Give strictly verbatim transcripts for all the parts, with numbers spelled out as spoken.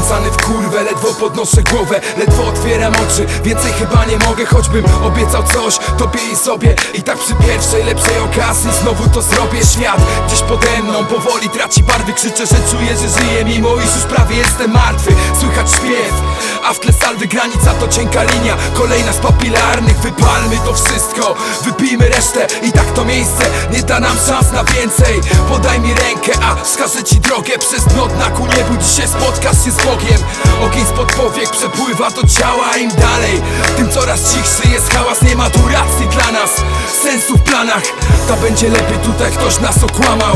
Zamieszany w kurwę, ledwo podnoszę głowę, ledwo otwieram oczy. Więcej chyba nie mogę, choćbym obiecał coś tobie i sobie. I tak przy pierwszej lepszej okazji znowu to zrobię. Świat gdzieś pode mną powoli traci barwy. Krzyczę, że czuję, że żyję, mimo iż już prawie jestem martwy. Słychać śpiew, a w tle salwy granica to cienka linia. Kolejna z papilarnych, wypalmy to wszystko, wypijmy resztę. I tak to miejsce nie da nam szans na więcej. Podaj mi rękę, a wskażę ci drogę przez dno dna ku niebu. Dzisiaj spotkasz się z Bogiem. Ogień spod powiek przepływa do ciała, a im dalej, tym coraz cichszy jest hałas. Nie ma tu racji dla nas, sensu w planach. Ta będzie lepiej, tutaj ktoś nas okłamał.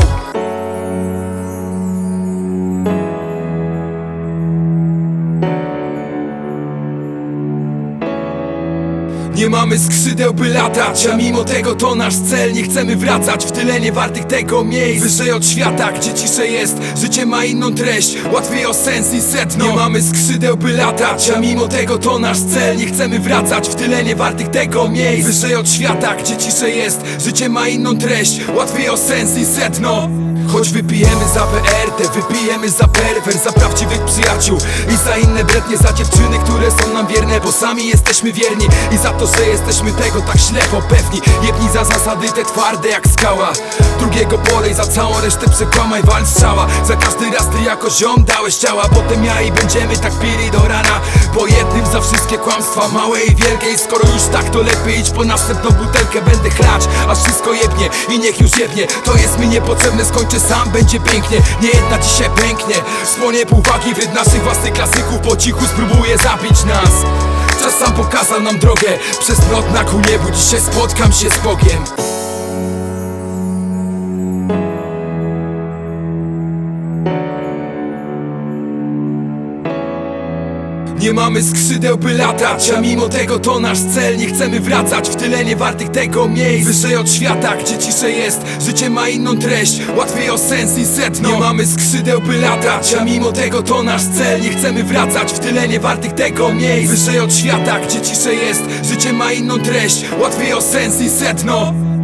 Nie mamy skrzydeł, by latać, a mimo tego to nasz cel. Nie chcemy wracać w tyle niewartych tego miejsc. Wyżej od świata, gdzie ciszej jest, życie ma inną treść, łatwiej o sens i sedno. Nie mamy skrzydeł, by latać, a mimo tego to nasz cel. Nie chcemy wracać w tyle niewartych tego miejsc. Wyżej od świata, gdzie ciszej jest, życie ma inną treść, łatwiej o sens i sedno. Choć wypijemy za P R T, wypijemy za perwers, za prawdziwych przyjaciół i za inne brednie, za dziewczyny, które są nam wierne, bo sami jesteśmy wierni. I za to, że jesteśmy tego tak ślepo pewni. Jedni za zasady te twarde jak skała, drugiego polej, za całą resztę przekłamaj, wal strzała. Za każdy raz ty jako ziom dałeś ciała, potem ja i będziemy tak pili do rana. Po jednym za wszystkie kłamstwa, małe i wielkie. I skoro już tak, to lepiej idź po następną butelkę. Będę chlać, aż wszystko jebnie i niech już jebnie. To jest mi niepotrzebne, skończę sam, będzie pięknie. Nie jedna dzisiaj pęknie, spłonie pół wagi wryd naszych własnych klasyków. Po cichu spróbuje zabić nas. Czas sam pokazał nam drogę przez dno dna ku niebu. Dzisiaj spotkam się z Bogiem. Nie mamy skrzydeł, by latać, a mimo tego to nasz cel. Nie chcemy wracać w tyle niewartych tego miejsc. Wyżej od świata, gdzie ciszej jest, życie ma inną treść, łatwiej o sens i sedno. Nie mamy skrzydeł, by latać, a mimo tego to nasz cel. Nie chcemy wracać w tyle niewartych tego miejsc. Wyżej od świata, gdzie ciszej jest, życie ma inną treść, łatwiej o sens i sedno.